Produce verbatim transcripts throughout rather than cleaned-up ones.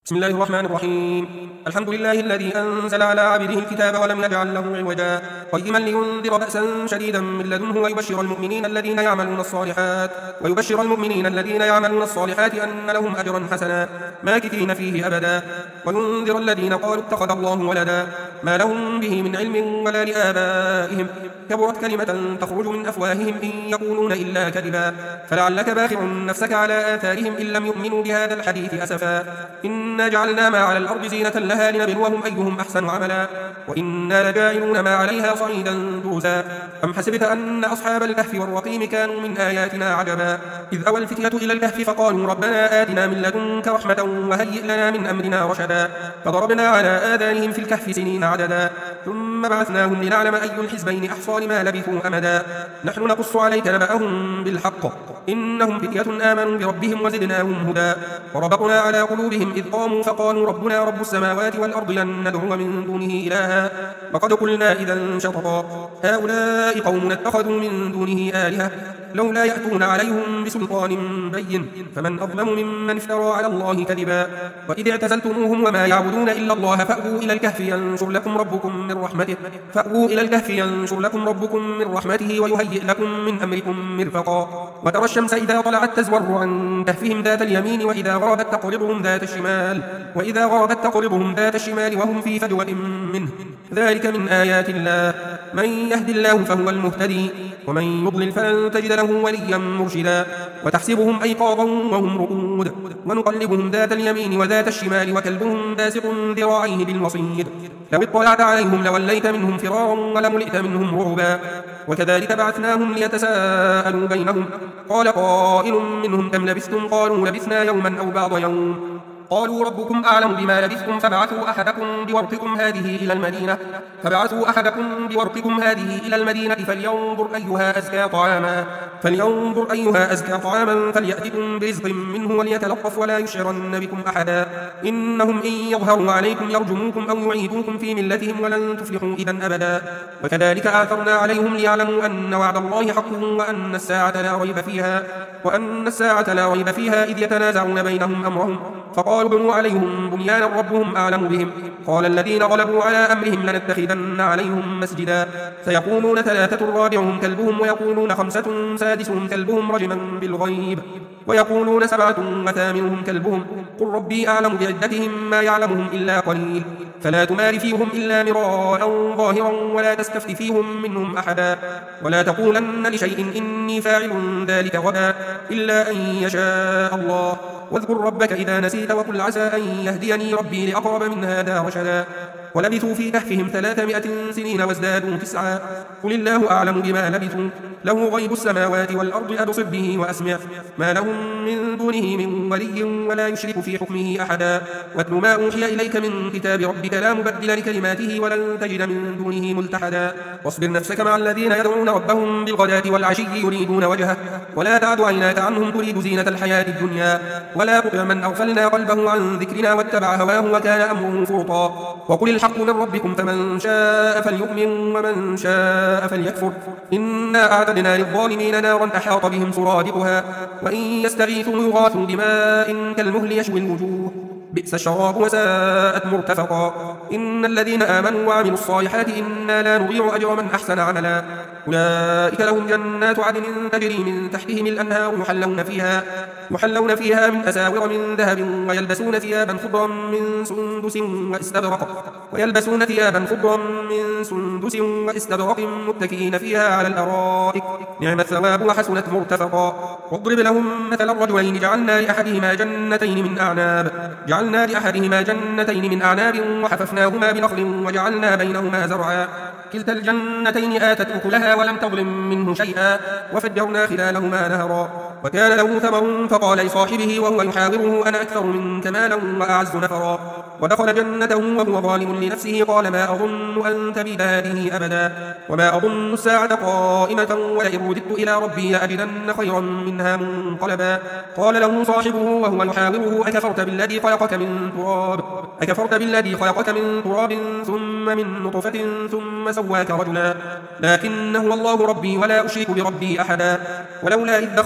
بسم الله الرحمن الرحيم. الحمد لله الذي أنزل على عبده الكتاب ولم يجعل له عوجا قيما لينذر بأسا شديدا من لدنه ويبشر المؤمنين الذين يعملون الصالحات ويبشر المؤمنين الذين يعملون الصالحات أن لهم أجرا حسنا ماكثين فيه أبدا وينذر الذين قالوا اتخذ الله ولدا ما لهم به من علم ولا لآبائهم كبرت كلمة تخرج من أفواههم إن يقولون إلا كذبا فلعلك باخع نفسك على آثارهم إن لم يؤمنوا بهذا الحديث أسفا إنا جعلنا ما على الأرض زينة لها لنبلوهم أيهم أحسن عملا وإنا لجاعلون ما عليها صعيدا جرزا أم حسبت أن أصحاب الكهف والرقيم كانوا من آياتنا عجبا إذ أوى الفتية إلى الكهف فقالوا ربنا آتنا من لدنك رحمة وهيئ لنا من أمرنا رشدا فضربنا على آذانهم في الكهف سنين عددا ثم بعثناهم لنعلم أي الحزبين أحصى لما لبثوا أمدا نحن نقص عليك نبأهم بالحق إنهم فتية آمنوا بربهم وزدناهم هدى وربطنا على قلوبهم إذ قاموا فقالوا ربنا رب السماوات والأرض لن ندعو من دونه إلها وقد قلنا إذا شططا هؤلاء قوم اتخذوا من دونه آلهة لولا يأتون عليهم بسلطان بين فمن أظلم ممن افترى على الله كذبا وإذ اعتزلتموهم وما يعبدون إلا الله فأووا إلى الكهف ينشر لكم ربكم من رحمته فأووا إلى الكهف ينشر لكم ربكم من رحمته ويهيئ لكم من أمركم مرفقا وترى الشمس إذا طلعت تزور عن كهفهم ذات اليمين وإذا غربت تقرضهم ذات الشمال وإذا غربت تقرضهم ذات الشمال وهم في فجوة منه ذلك من آيات الله من يهد الله فهو المهتدي ومن يضلل فلن تجد له وليا مرشدا وتحسبهم أيقاظا وهم رقود ونقلبهم ذات اليمين وذات الشمال وكلبهم باسط ذراعيه بالوصيد لو اطلعت عليهم لوليت منهم فرارا ولملئت منهم رعبا وكذلك بعثناهم ليتساءلوا بينهم قال قائل منهم كم لبثتم قالوا لبثنا يوما أو بعض يوم قالوا ربكم أعلم بما لبثتم فبعثوا أحدكم بورقكم هذه إلى المدينة فبعثوا أحدكم بورقكم هذه إلى المدينة فلينظر أيها أزكى طعاما فلينظر أيها أزكى طعاما فليأتكم برزق منه وليتلطف ولا يشعرن بكم أحدا إنهم إن يظهروا عليكم يرجموكم أو يعيدوكم في ملتهم ولن تفلحوا إذا أبدا وكذلك آثرنا عليهم ليعلموا أن وعد الله حق وأن الساعة لا ريب فيها وأن الساعة لا ريب فيها إذ يتنازعون بينهم أمرهم فقالوا بنوا عليهم بنيانا ربهم أعلم بهم قال الذين غلبوا على أمرهم لنتخذن عليهم مسجدا سيقولون ثلاثة رابعهم كلبهم ويقولون خمسة سادسهم كلبهم رجما بالغيب ويقولون سبعة وثامنهم كلبهم قل ربي أعلم بعدتهم ما يعلمهم إلا قليل فلا تمار فيهم إلا مراء ظاهرا ولا تستفت فيهم منهم أحدا ولا تقولن لشيء إني فاعل ذلك غدا إلا أن يشاء الله واذكر ربك إذا نسيت وقل عسى أن يهديني ربي لأقرب من هذا رشدا ولبثوا في كهفهم ثلاثمائة سنين وازدادوا تسعا قل الله أعلم بما لبثوا له غيب السماوات والأرض أبصر به وأسمع ما لهم من دونه من ولي ولا يشرك في حكمه أحدا واتل ما أوحي إليك من كتاب ربك لا مبدل لكلماته ولن تجد من دونه ملتحدا واصبر نفسك مع الذين يدعون ربهم بالغداة والعشي يريدون وجهه ولا تعد عيناك عنهم تريد زينة الحياة الدنيا ولا تطع من أغفلنا قلبه عن ذكرنا واتبع هواه وكان أمره فرطا وقل الحق من ربكم فمن شاء فليؤمن ومن شاء فليكفر إنا أعتدنا للظالمين نارا أحاط بهم سرادقها وإن يستغيثوا يغاثوا بماء كالمهل يشوي الوجوه بئس الشراب وساءت مرتفقا إن الذين آمنوا وعملوا الصالحات إنا لا نضيع أجر من أحسن عملا أولئك لهم جنات عدن تجري من تحتهم الأنهار يحلون فيها يحلون فيها من أساور من ذهب ويلبسون ثيابا خضرا من سندس واستبرق ويلبسون ثيابا خضرا من سندس واستبرق متكئين فيها على الأرائك نعم الثواب وحسنت مرتفقا واضرب لهم مثل الرجلين جعلنا لأحدهما جنتين من أعناب جعلنا لأحدهما جنتين من أعناب وحففناهما بنخل وجعلنا بينهما زرعا كلتا الجنتين آتت أكلها ولم تظلم منه شيئا وفجرنا خلالهما نهرا وكان له ثمر فقال لصاحبه وهو يحاوره أنا أكثر منك مالا وأعز نفرا ودخل جنته وهو ظالم لنفسه قال ما أظن أن تبيد هذه أبدا وما أظن الساعة قائمة ولئن رددت إلى ربي لأجدن خيرا منها منقلبا قال له صاحبه وهو يحاوره أكفرت بالذي خلقك من تراب أكفرت بالذي خلقك من تراب ثم من نطفة ثم سواك رجلا لكن هو الله ربي ولا أشرك بربي أحدا ولولا إذ دخلت جنتك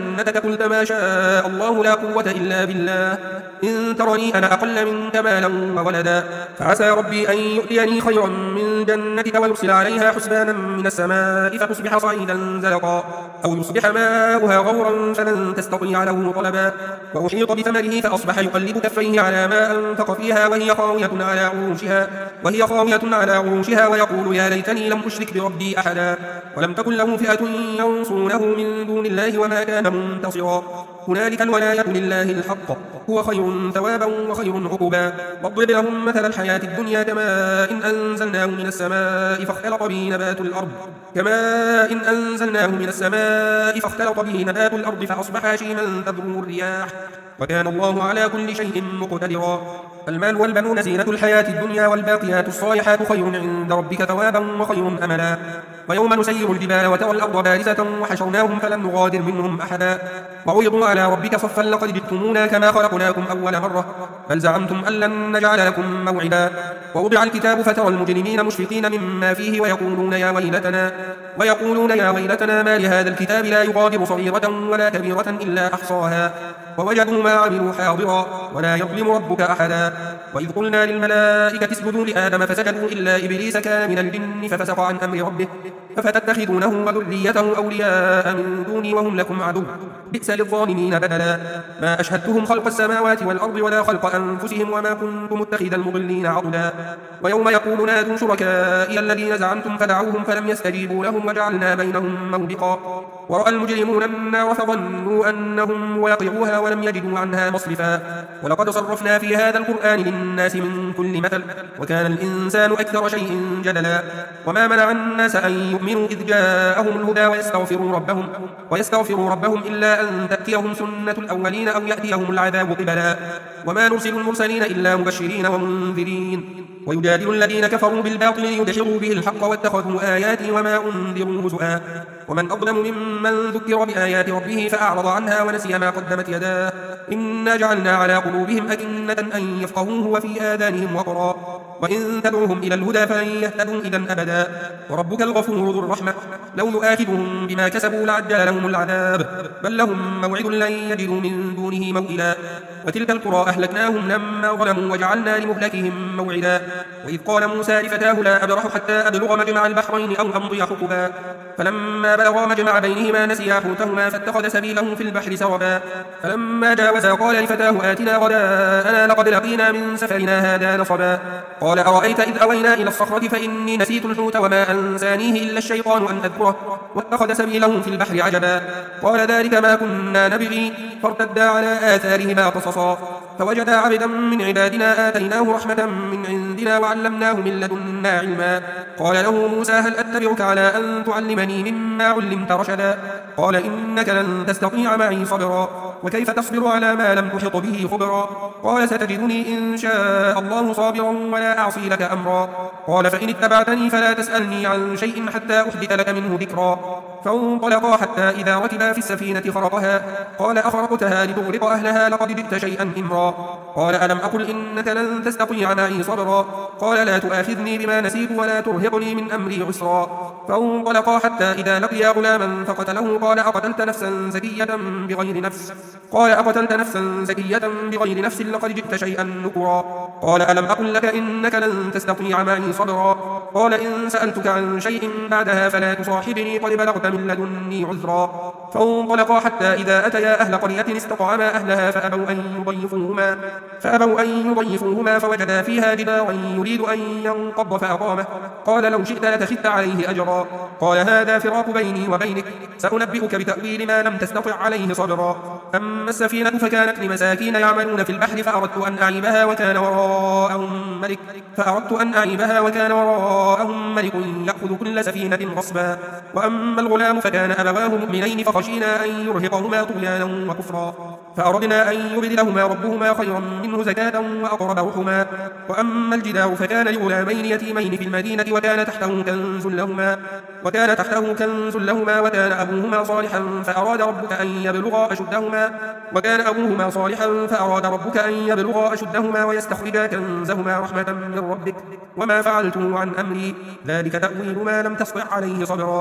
جنتك قلت ما شاء الله لا قوة إلا بالله إن ترني أنا أقل منك مالا وولدا فعسى ربي أن يؤتيني خيرا من جنتك ويرسل عليها حسبانا من السماء فتصبح صعيدا زلقا أو يصبح ماؤها غورا فلن تستطيع له طلبا وأحيط بثمره فأصبح يقلب كفيه على ما أنفق فيها وهي خاوية على عروشها وهي خاوية على عروشها ويقول يا ليتني لم أشرك بربي أحدا ولم تكن له فئة ينصرونه من دون الله وما كان منتصرا هنالك الولاية لله الحق هو خير ثوابا وخير عقبا واضرب لهم مثل الحياة الدنيا كماء إن أنزلناه من السماء فاختلط به نبات الأرض كماء إن أنزلناه من السماء فاختلط به نبات الأرض فأصبح هشيما تذروه الرياح وكان الله على كل شيء مقتدرا المال والبنون زينة الحياة الدنيا والباقيات الصالحات خير عند ربك ثوابا وخير أملا ويوم نسير الجبال وترى الأرض بارزة وحشرناهم فلم نغادر منهم أحدا وعرضوا على ربك صفا لقد جئتمونا كما خلقناكم أول مرة بل زعمتم أن لن نجعل لكم موعدا ووضع الكتاب فترى المجرمين مشفقين مما فيه ويقولون يا ويلتنا ويقولون يا ويلتنا ما لهذا الكتاب لا يغادر صغيرة ولا كبيرة إلا أحصاها ووجدوا ما عملوا حاضرا ولا يظلم ربك أحدا وإذ قلنا للملائكة اسجدوا لآدم فسجدوا إلا إبليس كان من الجن ففسق عن أمر ربه أفتتخذونه وذريته أولياء من دوني وهم لكم عدو بئس للظالمين بدلا ما أشهدتهم خلق السماوات والأرض ولا خلق أنفسهم وما كنت متخذ المضلين عضدا ويوم يقول نادوا شركائي الذين زعمتم فدعوهم فلم يستجيبوا لهم وجعلنا بينهم موبقا ورأى المجرمون النار فظنوا أنهم واقعوها ولم يجدوا عنها مصرفا ولقد صرفنا في هذا القرآن للناس من كل مثل وكان الإنسان أكثر شيء جدلا وما منع الناس أن يؤمنوا إذ جاءهم الهدى ويستغفروا ربهم ويستغفروا ربهم إلا أن تأتيهم سنة الأولين أو يأتيهم العذاب قبلا وما نرسل المرسلين إلا مبشرين ومنذرين ويجادل الذين كفروا بالباطل ليدحضوا به الحق واتخذوا آياتي وما أنذروا هزؤا ومن أظلم ممن ذكر بآيات ربه فأعرض عنها ونسي ما قدمت يداه إنا جعلنا على قلوبهم أكنة أن يفقهوه وفي آذانهم وقرا وإن تدعوهم إلى الهدى فلن يهتدوا إذا أبدا وربك الغفور ذو الرحمة لو يؤاخذهم بما كسبوا لعجل لهم العذاب بل لهم موعد لن يجدوا من دونه موئلا وتلك القرى أهلكناهم لما ظلموا وجعلنا لمهلكهم موعدا وإذ قال موسى لفتاه لا أبرح حتى أبلغ مجمع البحرين أو أمضي حقبا فلما بلغا مجمع بينهما نسيا حوتهما فاتخذ سبيله في البحر سربا فلما جاوزا قال لفتاه آتنا غداءنا لقد لقينا من سفرنا هذا نصبا قال أرأيت إذ أوينا إلى الصخرة فإني نسيت الحوت وما أنسانيه إلا الشيطان أن أذكره واتخذ سبيله في البحر عجبا قال ذلك ما كنا نبغي فارتدا على آثارهما قصصا فوجدا عبدا من عبادنا آتيناه رحمة من عندنا وعلمناه من لدنا علما قال له موسى هل أتبعك على أن تعلمني مما علمت رشدا قال إنك لن تستطيع معي صبرا وكيف تصبر على ما لم تحط به خبرا قال ستجدني إن شاء الله صابرا ولا أعصي لك أمرا قال فإن اتبعتني فلا تسألني عن شيء حتى أحدث لك منه ذكرا فانطلقا حتى إذا ركبا في السفينة خرقها قال أخرقتها لتغرق أهلها لقد جئت شيئا إمرا قال ألم أقل إنك لن تستطيع معي صبرا قال لا تؤاخذني بما نسيت ولا ترهقني من أمري عسرا فانطلقا حتى إذا لقيا غلاما فقتله قال أقتلت نفسا زكية بغير نفس قال أقتلت نفسا زكية بغير نفس لقد جئت شيئا نكرا قال ألم أقل لك إنك لن تستطيع معي صبرا قال إن سألتك عن شيء بعدها فلا تصاحبني قد بلغت من لدني عذرا فانطلقا حتى إذا أتيا أهل قرية استطعما أهلها فأبوا أن يضيفوهما فأبوا أن يضيفوهما فوجدا فيها جدارا يريد أن ينقض فأقامه قال لو شئت لتخذت عليه أجرا قال هذا فراق بيني وبينك سأنبئك بتأويل ما لم تستطع عليه صبرا أما السفينة فكانت لمساكين يعملون في البحر فأردت أن أعيبها وكان وراءهم ملك فأردت أن أعيبها وكان وراءهم ملك يأخذ كل سفينة غصبا وأما الغلام فكان أبواه مؤمنين فخشينا أن يرهقهما طغيانا وكفرا فأردنا أن يبدلهما ربهما خيرا منه زكاة وأقرب رحما وأما الجدار فكان لغلامين يتيمين في المدينة وكان تحته كنز لهما وكان تحته كنز لهما وكان أبوهما صالحا فأراد ربك أن يبلغا أشدهما وكان أبوهما صالحا فأراد ربك أن يبلغا أشدهما ويستخرجا كنزهما رحمة من ربك وما فعلته عن أمري ذلك تأويل ما لم تستطع عليه صبرا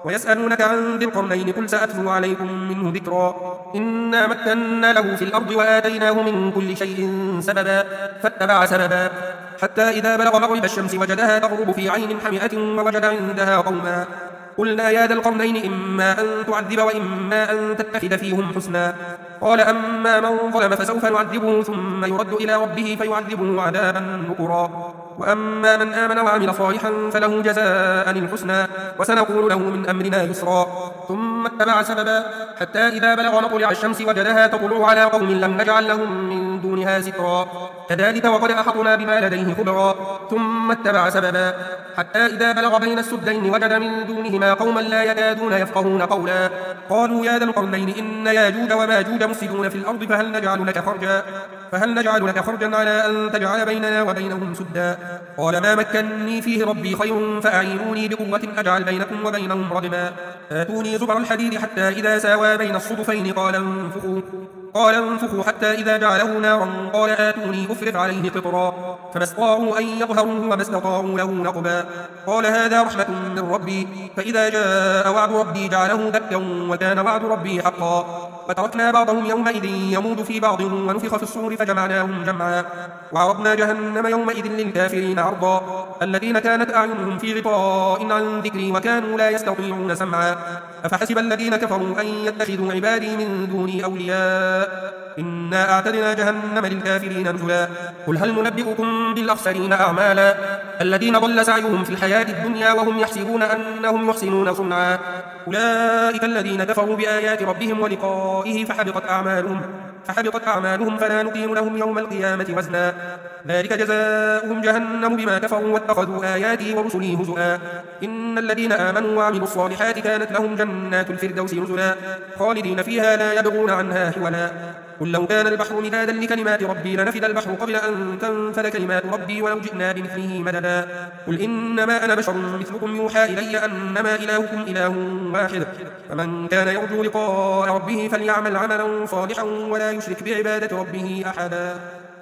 ويسألونك عن ذي القرنين قل سأتلو عليكم منه ذكرا إنا مكنا له في الأرض وآتيناه من كل شيء سببا فاتبع سببا حتى إذا بلغ مغرب الشمس وجدها تغرب في عين حمئة ووجد عندها قوما قلنا يا ذا القرنين إما أن تعذب وإما أن تتخذ فيهم حسنا قال أما من ظلم فسوف نعذبه ثم يرد إلى ربه فيعذبه عذابا نكرا وأما من آمن وعمل صالحا فله جزاء الحسنى وسنقول له من أمرنا يسرا ثم اتبع سببا حتى إذا بلغ مطلع الشمس وجدها تطلع على قوم لم نجعل لهم من دونها سترا كذلك وقد أحطنا بما لديه خبرا ثم اتبع سببا حتى إذا بلغ بين السدين وجد من دونهما قوما لا يكادون يفقهون قولا قالوا يا ذا القرنين إن ياجوج وماجوج مفسدون في الأرض فهل نجعل لك خرجا فهل نجعل لك خرجا على أن تجعل بيننا وبينهم سدا قال ما مكنني فيه ربي خير فأعينوني بقوة أجعل بينكم وبينهم ردما آتوني زبر الحديد حتى إذا ساوى بين الصدفين قال انفخوا قال انفخوا حتى إذا جعله نارا قال آتوني أفرغ عليه قطرا فما استطاعوا أن يظهروه وما استطاعوا له نقبا قال هذا رحمة من ربي فإذا جاء وعد ربي جعله دكا وكان وعد ربي حقا فتركنا بعضهم يومئذ يموج في بعض ونفخ في الصور فجمعناهم جمعا وعرضنا جهنم يومئذ للكافرين عرضا الذين كانت أعينهم في غطاء عن ذكري وكانوا لا يستطيعون سمعا أفحسب الذين كفروا أن يتخذوا عبادي من دوني أولياء إنا أعتدنا جهنم للكافرين نزلا قل هل ننبئكم بالأخسرين أعمالا الذين ضل سعيهم في الحياة الدنيا وهم يحسبون أنهم يحسنون صنعا أولئك الذين كفروا بآيات ربهم ولقائه فحبطت أعمالهم فحبطت أعمالهم فلا نقيم لهم يوم القيامة وزنا ذلك جزاؤهم جهنم بما كفروا واتخذوا آياتي ورسلي هزؤا إن الذين آمنوا وعملوا الصالحات كانت لهم جنات الفردوس نزلا خالدين فيها لا يبغون عنها حولا قل لو كان البحر مدادا لكلمات ربي لنفد البحر قبل أن تنفد كلمات ربي ولو جئنا بمثله مددا قل إنما أنا بشر مثلكم يوحى إلي أنما إلهكم إله واحد فمن كان يرجو لقاء ربه فليعمل عملا صالحا ولا يشرك بعبادة ربه أحدا.